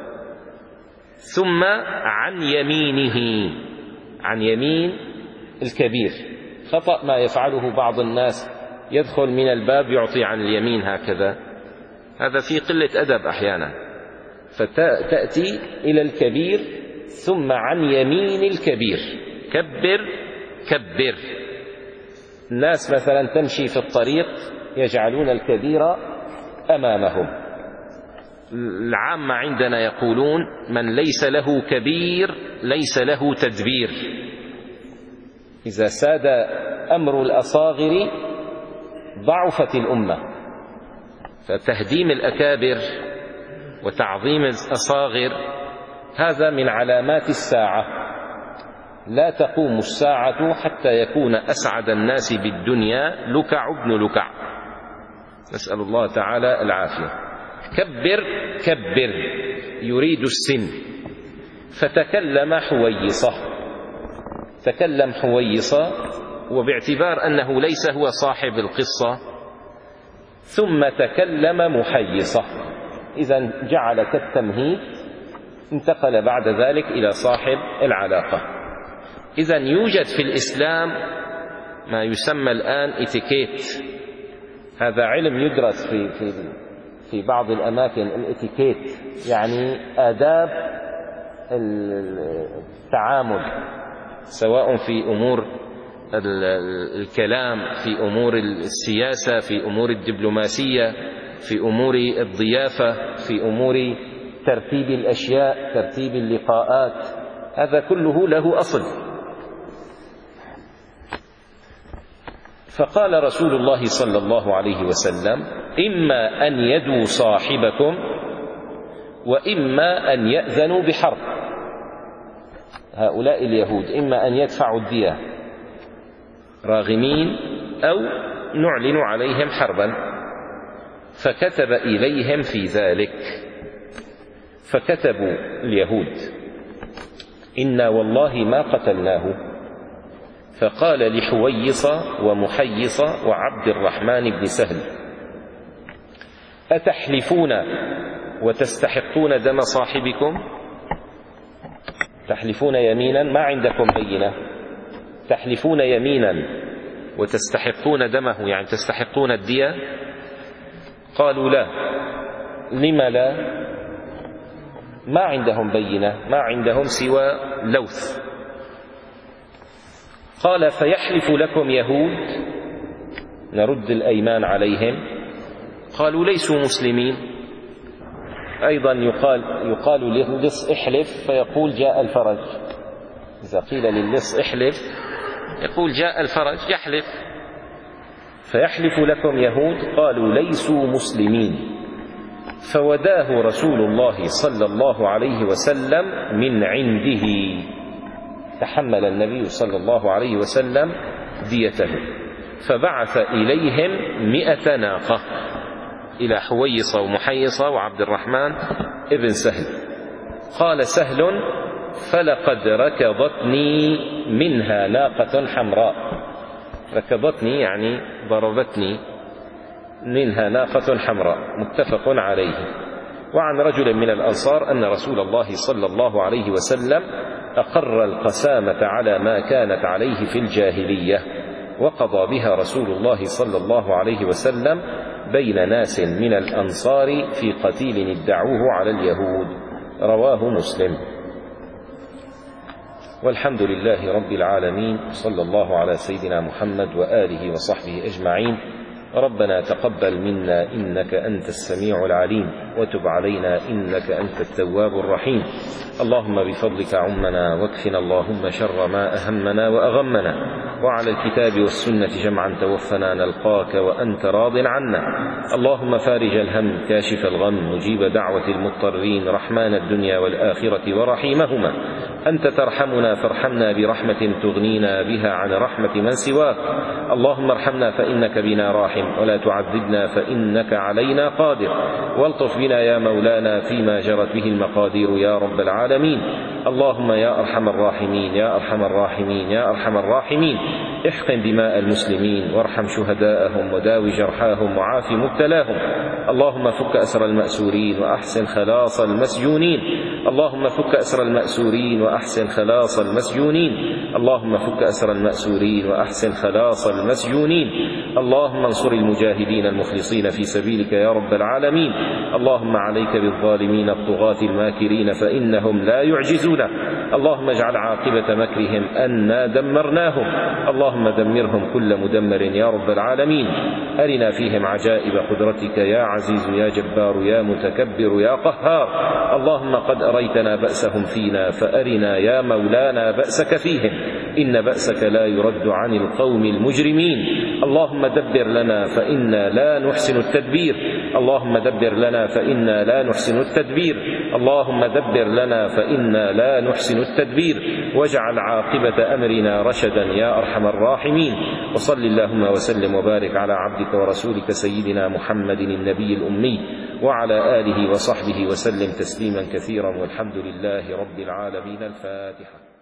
ثم عن يمينه، عن يمين الكبير. خطأ ما يفعله بعض الناس، يدخل من الباب يعطي عن اليمين هكذا، هذا في قلة أدب أحيانا. فتأتي إلى الكبير ثم عن يمين الكبير، كبر كبر. الناس مثلا تمشي في الطريق يجعلون الكبير أمامهم. العامة عندنا يقولون من ليس له كبير ليس له تدبير. إذا ساد أمر الأصاغر ضعفت الأمة، فتهديم الأكابر وتعظيم الأصاغر هذا من علامات الساعة. لا تقوم الساعة حتى يكون أسعد الناس بالدنيا لكع ابن لكع، نسأل الله تعالى العافية. كبر كبر يريد السن. فتكلم حويصة، تكلم حويصة، وباعتبار أنه ليس هو صاحب القصة، ثم تكلم محيصة، إذن جعل كالتمهيد، انتقل بعد ذلك إلى صاحب العلاقة. إذن يوجد في الإسلام ما يسمى الآن إتيكيت، هذا علم يدرس في في في بعض الأماكن، الإتيكيت يعني آداب التعامل، سواء في أمور الكلام، في أمور السياسة، في أمور الدبلوماسية، في أمور الضيافة، في أمور ترتيب الأشياء، ترتيب اللقاءات، هذا كله له أصل. فقال رسول الله صلى الله عليه وسلم: إما أن يدوا صاحبكم وإما أن يأذنوا بحرب. هؤلاء اليهود إما أن يدفعوا الدية راغمين أو نعلن عليهم حربا. فكتب إليهم في ذلك، فكتبوا اليهود: إنا والله ما قتلناه. فقال لحويصة ومحيصة وعبد الرحمن بن سهل: أتحلفون وتستحقون دم صاحبكم؟ تحلفون يمينا ما عندكم بينة، تحلفون يمينا وتستحقون دمه، يعني تستحقون الدية؟ قالوا لا. لما لا؟ ما عندهم بينة، ما عندهم سوى لوث. قال: فيحلف لكم يهود نرد الأيمان عليهم؟ قالوا: ليسوا مسلمين. أيضا يقال, يقال للص احلف فيقول جاء الفرج. إذا قيل للص احلف يقول جاء الفرج، يحلف. فيحلف لكم يهود؟ قالوا: ليسوا مسلمين. فوداه رسول الله صلى الله عليه وسلم من عنده، تحمل النبي صلى الله عليه وسلم ديته، فبعث إليهم مئة ناقة، إلى حويصة ومحيصة وعبد الرحمن ابن سهل. قال سهل: فلقد ركضتني منها ناقة حمراء. ركضتني يعني ضربتني، منها ناقة حمراء، متفق عليه. وعن رجل من الأنصار أن رسول الله صلى الله عليه وسلم أقر القسامة على ما كانت عليه في الجاهلية، وقضى بها رسول الله صلى الله عليه وسلم بين ناس من الأنصار في قتيل ادعوه على اليهود. رواه مسلم. والحمد لله رب العالمين، صلى الله على سيدنا محمد وآله وصحبه أجمعين. ربنا تقبل منا إنك أنت السميع العليم، وتب علينا إنك أنت التواب الرحيم. اللهم بفضلك عمنا، واكفنا اللهم شر ما أهمنا وأغمنا، وعلى الكتاب والسنة جمعا توفنا نلقاك وأنت راض عنا. اللهم فارج الهم، كاشف الغم، مجيب دعوة المضطرين، رحمن الدنيا والآخرة ورحيمهما، أنت ترحمنا فارحمنا برحمة تغنينا بها عن رحمة من سواك. اللهم ارحمنا فإنك بنا راحم، ولا تعذبنا فإنك علينا قادر، والطف بنا يا مولانا فيما جرت به المقادير يا رب العالمين. اللهم يا أرحم الراحمين يا أرحم الراحمين يا أرحم الراحمين، احقن دماء المسلمين وارحم شهداءهم وداوي جرحاهم وعاف مبتلاهم. اللهم فك أسر المأسورين وأحسن خلاص المسجونين. اللهم فك أسر المأسورين وأحسن خلاص المسجونين. اللهم فك أسر المأسورين وأحسن خلاص المسجونين. اللهم انصر المجاهدين المخلصين في سبيلك يا رب العالمين. اللهم عليك بالظالمين الطغاة الماكرين فإنهم لا يعجزون. اللهم اجعل عاقبة مكرهم أنا دمرناهم. اللهم دمرهم كل مدمر يا رب العالمين. أرنا فيهم عجائب قدرتك يا عزيز يا جبار يا متكبر يا قهار. اللهم قد أريتنا بأسهم فينا فأرنا يا مولانا بأسك فيهم، إن بأسك لا يرد عن القوم المجرمين. اللهم دبر لنا فإنا لا نحسن التدبير. اللهم دبر لنا فإنا لا نحسن التدبير. اللهم دبر لنا فإنا لا نحسن التدبير، واجعل عاقبة أمرنا رشدا يا أرحم الراحمين. وصل اللهم وسلم وبارك على عبدك ورسولك سيدنا محمد النبي الأمي وعلى آله وصحبه وسلم تسليما كثيرا، والحمد لله رب العالمين. الفاتحة.